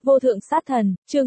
Vô thượng sát thần, chương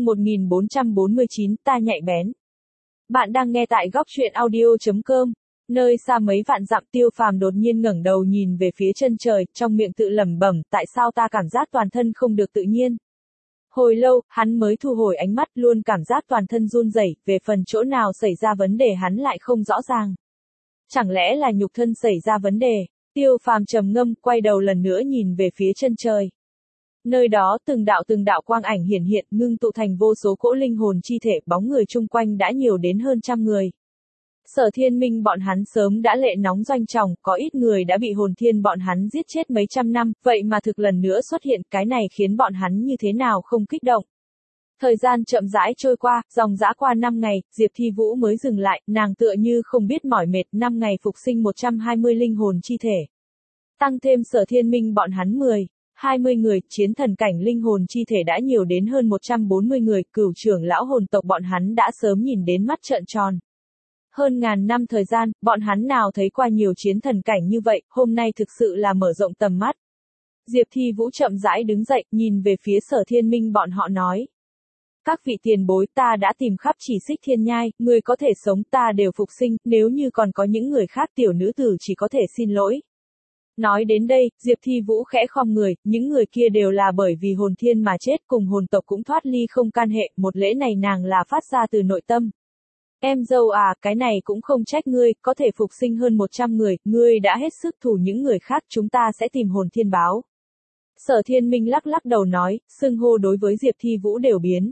1449, ta nhạy bén. Bạn đang nghe tại góc truyện audio.com. Nơi xa mấy vạn dặm, Tiêu Phàm đột nhiên ngẩng đầu nhìn về phía chân trời, trong miệng tự lẩm bẩm, tại sao ta cảm giác toàn thân không được tự nhiên. Hồi lâu, hắn mới thu hồi ánh mắt, luôn cảm giác toàn thân run rẩy, về phần chỗ nào xảy ra vấn đề hắn lại không rõ ràng. Chẳng lẽ là nhục thân xảy ra vấn đề? Tiêu Phàm trầm ngâm, quay đầu lần nữa nhìn về phía chân trời. Nơi đó từng đạo quang ảnh hiển hiện, ngưng tụ thành vô số cỗ linh hồn chi thể, bóng người chung quanh đã nhiều đến hơn trăm người. Sở Thiên Minh bọn hắn sớm đã lệ nóng doanh trọng, có ít người đã bị hồn thiên bọn hắn giết chết mấy trăm năm, vậy mà thực lần nữa xuất hiện, cái này khiến bọn hắn như thế nào không kích động. Thời gian chậm rãi trôi qua, dòng dã qua 5 ngày, Diệp Thi Vũ mới dừng lại, nàng tựa như không biết mỏi mệt, 5 ngày phục sinh 120 linh hồn chi thể. Tăng thêm Sở Thiên Minh bọn hắn 20 người, chiến thần cảnh linh hồn chi thể đã nhiều đến hơn 140 người, cửu trưởng lão hồn tộc bọn hắn đã sớm nhìn đến mắt trợn tròn. Hơn ngàn năm thời gian, bọn hắn nào thấy qua nhiều chiến thần cảnh như vậy, hôm nay thực sự là mở rộng tầm mắt. Diệp Thi Vũ chậm rãi đứng dậy, nhìn về phía Sở Thiên Minh bọn họ nói. Các vị tiền bối, ta đã tìm khắp Chỉ Xích Thiên Nhai, người có thể sống ta đều phục sinh, nếu như còn có những người khác tiểu nữ tử chỉ có thể xin lỗi. Nói đến đây, Diệp Thi Vũ khẽ khom người, những người kia đều là bởi vì hồn thiên mà chết, cùng hồn tộc cũng thoát ly không can hệ, một lễ này nàng là phát ra từ nội tâm. Em dâu à, cái này cũng không trách ngươi, có thể phục sinh hơn 100 người, ngươi đã hết sức thủ những người khác, chúng ta sẽ tìm hồn thiên báo. Sở Thiên Minh lắc lắc đầu nói, xưng hô đối với Diệp Thi Vũ đều biến.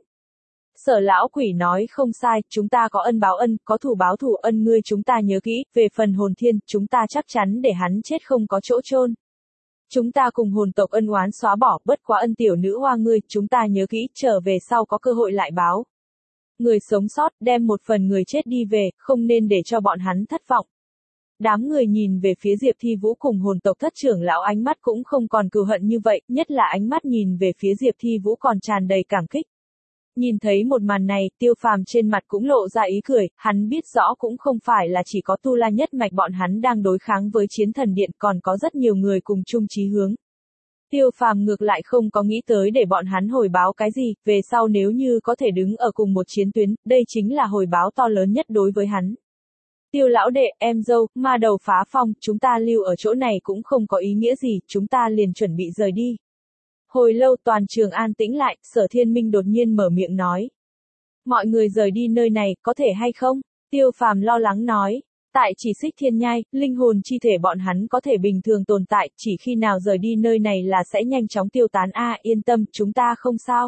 Sở lão quỷ nói không sai, chúng ta có ân báo ân, có thù báo thù, ân ngươi chúng ta nhớ kỹ, về phần hồn thiên, chúng ta chắc chắn để hắn chết không có chỗ chôn. Chúng ta cùng hồn tộc ân oán xóa bỏ, bất quá ân tiểu nữ hoa ngươi, chúng ta nhớ kỹ, trở về sau có cơ hội lại báo. Người sống sót, đem một phần người chết đi về, không nên để cho bọn hắn thất vọng. Đám người nhìn về phía Diệp Thi Vũ cùng hồn tộc thất trưởng lão, ánh mắt cũng không còn cừu hận như vậy, nhất là ánh mắt nhìn về phía Diệp Thi Vũ còn tràn đầy cảm kích. Nhìn thấy một màn này, Tiêu Phàm trên mặt cũng lộ ra ý cười, hắn biết rõ cũng không phải là chỉ có Tu La nhất mạch bọn hắn đang đối kháng với chiến thần điện, còn có rất nhiều người cùng chung chí hướng. Tiêu Phàm ngược lại không có nghĩ tới để bọn hắn hồi báo cái gì, về sau nếu như có thể đứng ở cùng một chiến tuyến, đây chính là hồi báo to lớn nhất đối với hắn. Tiêu lão đệ, em dâu, ma đầu phá phong, chúng ta lưu ở chỗ này cũng không có ý nghĩa gì, chúng ta liền chuẩn bị rời đi. Hồi lâu toàn trường an tĩnh lại, Sở Thiên Minh đột nhiên mở miệng nói. Mọi người rời đi nơi này, có thể hay không? Tiêu Phàm lo lắng nói. Tại Chỉ Xích Thiên Nhai, linh hồn chi thể bọn hắn có thể bình thường tồn tại, chỉ khi nào rời đi nơi này là sẽ nhanh chóng tiêu tán. Yên tâm, chúng ta không sao.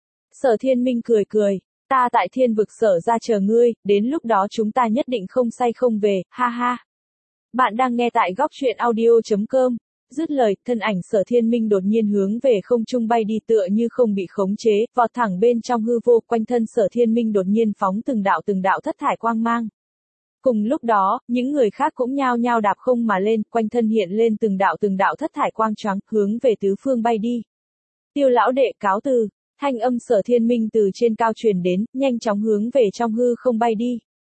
Sở Thiên Minh cười cười. Ta tại thiên vực Sở ra chờ ngươi, đến lúc đó chúng ta nhất định không say không về, ha ha. Bạn đang nghe tại góc truyện audio.com. Dứt lời, thân ảnh Sở Thiên Minh đột nhiên hướng về không trung bay đi, tựa như không bị khống chế, vọt thẳng bên trong hư vô, quanh thân Sở Thiên Minh đột nhiên phóng từng đạo thất thải quang mang. Cùng lúc đó, những người khác cũng nhao nhao đạp không mà lên, quanh thân hiện lên từng đạo thất thải quang choáng, hướng về tứ phương bay đi. Tiêu lão đệ cáo từ, thanh âm Sở Thiên Minh từ trên cao truyền đến, nhanh chóng hướng về trong hư không bay đi.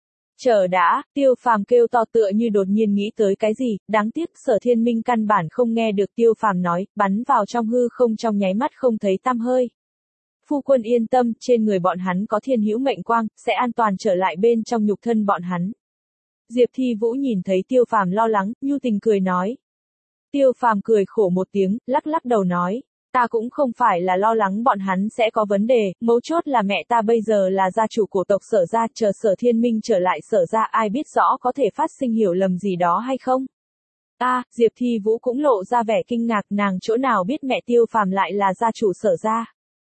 Chờ đã, Tiêu Phàm kêu to tựa như đột nhiên nghĩ tới cái gì, đáng tiếc Sở Thiên Minh căn bản không nghe được Tiêu Phàm nói, bắn vào trong hư không trong nháy mắt không thấy tăm hơi. Phu quân yên tâm, trên người bọn hắn có thiên hữu mệnh quang, sẽ an toàn trở lại bên trong nhục thân bọn hắn. Diệp Thi Vũ nhìn thấy Tiêu Phàm lo lắng, nhu tình cười nói. Tiêu Phàm cười khổ một tiếng, lắc lắc đầu nói. Ta cũng không phải là lo lắng bọn hắn sẽ có vấn đề, mấu chốt là mẹ ta bây giờ là gia chủ của tộc Sở gia, chờ Sở Thiên Minh trở lại Sở gia, ai biết rõ có thể phát sinh hiểu lầm gì đó hay không. Diệp Thi Vũ cũng lộ ra vẻ kinh ngạc, nàng chỗ nào biết mẹ Tiêu Phàm lại là gia chủ Sở gia.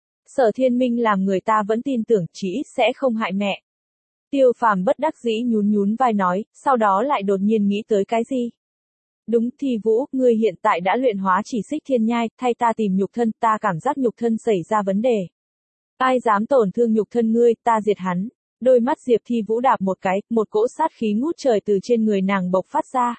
Sở Thiên Minh làm người ta vẫn tin tưởng, chỉ ít sẽ không hại mẹ. Tiêu Phàm bất đắc dĩ nhún vai nói, sau đó lại đột nhiên nghĩ tới cái gì. Đúng, Thi Vũ, ngươi hiện tại đã luyện hóa Chỉ Xích Thiên Nhai, thay ta tìm nhục thân, ta cảm giác nhục thân xảy ra vấn đề. Ai dám tổn thương nhục thân ngươi, ta diệt hắn. Đôi mắt Diệp Thi Vũ đạp một cái, một cỗ sát khí ngút trời từ trên người nàng bộc phát ra.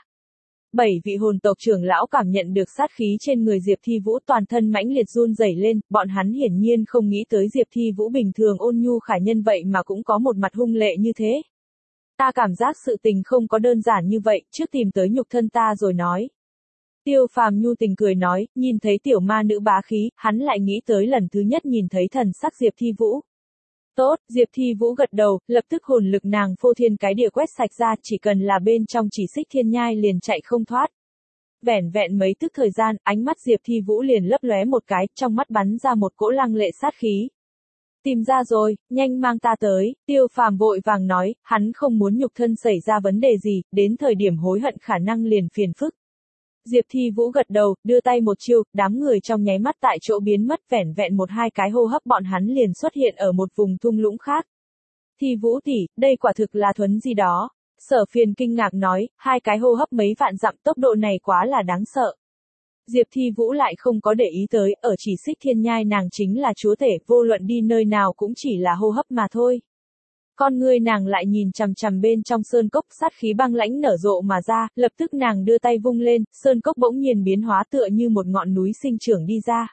7 vị hồn tộc trưởng lão cảm nhận được sát khí trên người Diệp Thi Vũ, toàn thân mãnh liệt run rẩy lên, bọn hắn hiển nhiên không nghĩ tới Diệp Thi Vũ bình thường ôn nhu khả nhân vậy mà cũng có một mặt hung lệ như thế. Ta cảm giác sự tình không có đơn giản như vậy, trước tìm tới nhục thân ta rồi nói. Tiêu Phàm nhu tình cười nói, nhìn thấy tiểu ma nữ bá khí, hắn lại nghĩ tới lần thứ nhất nhìn thấy thần sắc Diệp Thi Vũ. Tốt, Diệp Thi Vũ gật đầu, lập tức hồn lực nàng phô thiên cái địa quét sạch ra, chỉ cần là bên trong chỉ xích thiên nhai liền chạy không thoát. Vẻn vẹn mấy tức thời gian, ánh mắt Diệp Thi Vũ liền lấp lóe một cái, trong mắt bắn ra một cỗ lăng lệ sát khí. Tìm ra rồi, nhanh mang ta tới, Tiêu Phàm vội vàng nói, hắn không muốn nhục thân xảy ra vấn đề gì, đến thời điểm hối hận khả năng liền phiền phức. Diệp Thi Vũ gật đầu, đưa tay một chiêu, đám người trong nháy mắt tại chỗ biến mất, vẻn vẹn một hai cái hô hấp bọn hắn liền xuất hiện ở một vùng thung lũng khác. Thi Vũ tỷ, đây quả thực là thuấn gì đó. Sở Phiền kinh ngạc nói, hai cái hô hấp mấy vạn dặm, tốc độ này quá là đáng sợ. Diệp Thi Vũ lại không có để ý tới, ở chỉ xích thiên nhai nàng chính là chúa tể, vô luận đi nơi nào cũng chỉ là hô hấp mà thôi. Con ngươi nàng lại nhìn chằm chằm bên trong sơn cốc, sát khí băng lãnh nở rộ mà ra, lập tức nàng đưa tay vung lên, sơn cốc bỗng nhiên biến hóa tựa như một ngọn núi sinh trưởng đi ra.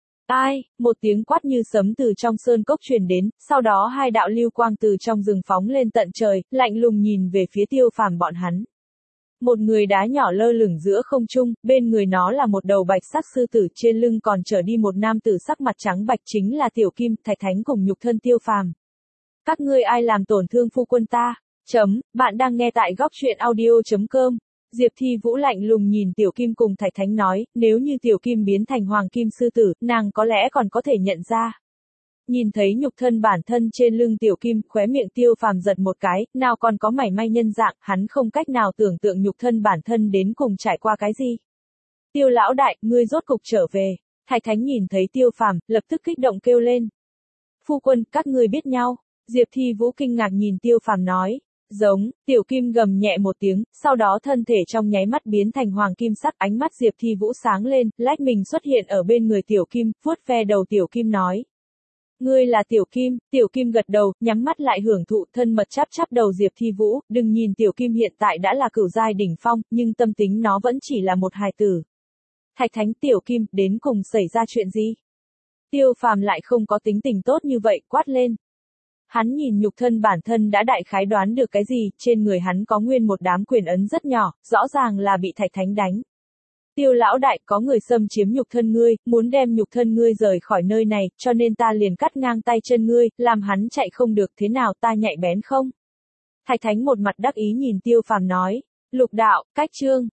Ai, một tiếng quát như sấm từ trong sơn cốc truyền đến, sau đó hai đạo lưu quang từ trong rừng phóng lên tận trời, lạnh lùng nhìn về phía Tiêu Phàm bọn hắn. Một người đá nhỏ lơ lửng giữa không trung, bên người nó là một đầu bạch sắc sư tử, trên lưng còn chở đi một nam tử sắc mặt trắng bạch, chính là Tiểu Kim, Thạch Thánh cùng nhục thân Tiêu Phàm. Các ngươi ai làm tổn thương phu quân ta? Bạn đang nghe tại góc truyện audio.com. Diệp Thi Vũ lạnh lùng nhìn Tiểu Kim cùng Thạch Thánh nói, nếu như Tiểu Kim biến thành Hoàng Kim sư tử, nàng có lẽ còn có thể nhận ra. Nhìn thấy nhục thân bản thân trên lưng Tiểu Kim, khóe miệng Tiêu Phàm giật một cái, nào còn có mảy may nhân dạng, hắn không cách nào tưởng tượng nhục thân bản thân đến cùng trải qua cái gì. Tiêu lão đại, ngươi rốt cục trở về. Thạch Thánh nhìn thấy Tiêu Phàm, lập tức kích động kêu lên. Phu quân, các ngươi biết nhau. Diệp Thi Vũ kinh ngạc nhìn Tiêu Phàm nói. Giống, Tiểu Kim gầm nhẹ một tiếng, sau đó thân thể trong nháy mắt biến thành hoàng kim sắc, ánh mắt Diệp Thi Vũ sáng lên, lách mình xuất hiện ở bên người Tiểu Kim, vuốt ve đầu Tiểu Kim nói. Ngươi là Tiểu Kim gật đầu, nhắm mắt lại hưởng thụ, thân mật chắp chắp đầu Diệp Thi Vũ, đừng nhìn Tiểu Kim hiện tại đã là cửu giai đỉnh phong, nhưng tâm tính nó vẫn chỉ là một hài tử. Thạch Thánh, Tiểu Kim, đến cùng xảy ra chuyện gì? Tiêu Phàm lại không có tính tình tốt như vậy, quát lên. Hắn nhìn nhục thân bản thân đã đại khái đoán được cái gì, trên người hắn có nguyên một đám quyền ấn rất nhỏ, rõ ràng là bị Thạch Thánh đánh. Tiêu lão đại, có người xâm chiếm nhục thân ngươi, muốn đem nhục thân ngươi rời khỏi nơi này, cho nên ta liền cắt ngang tay chân ngươi, làm hắn chạy không được, thế nào, ta nhạy bén không? Thạch Thánh một mặt đắc ý nhìn Tiêu Phàm nói. Lục đạo, cách chương.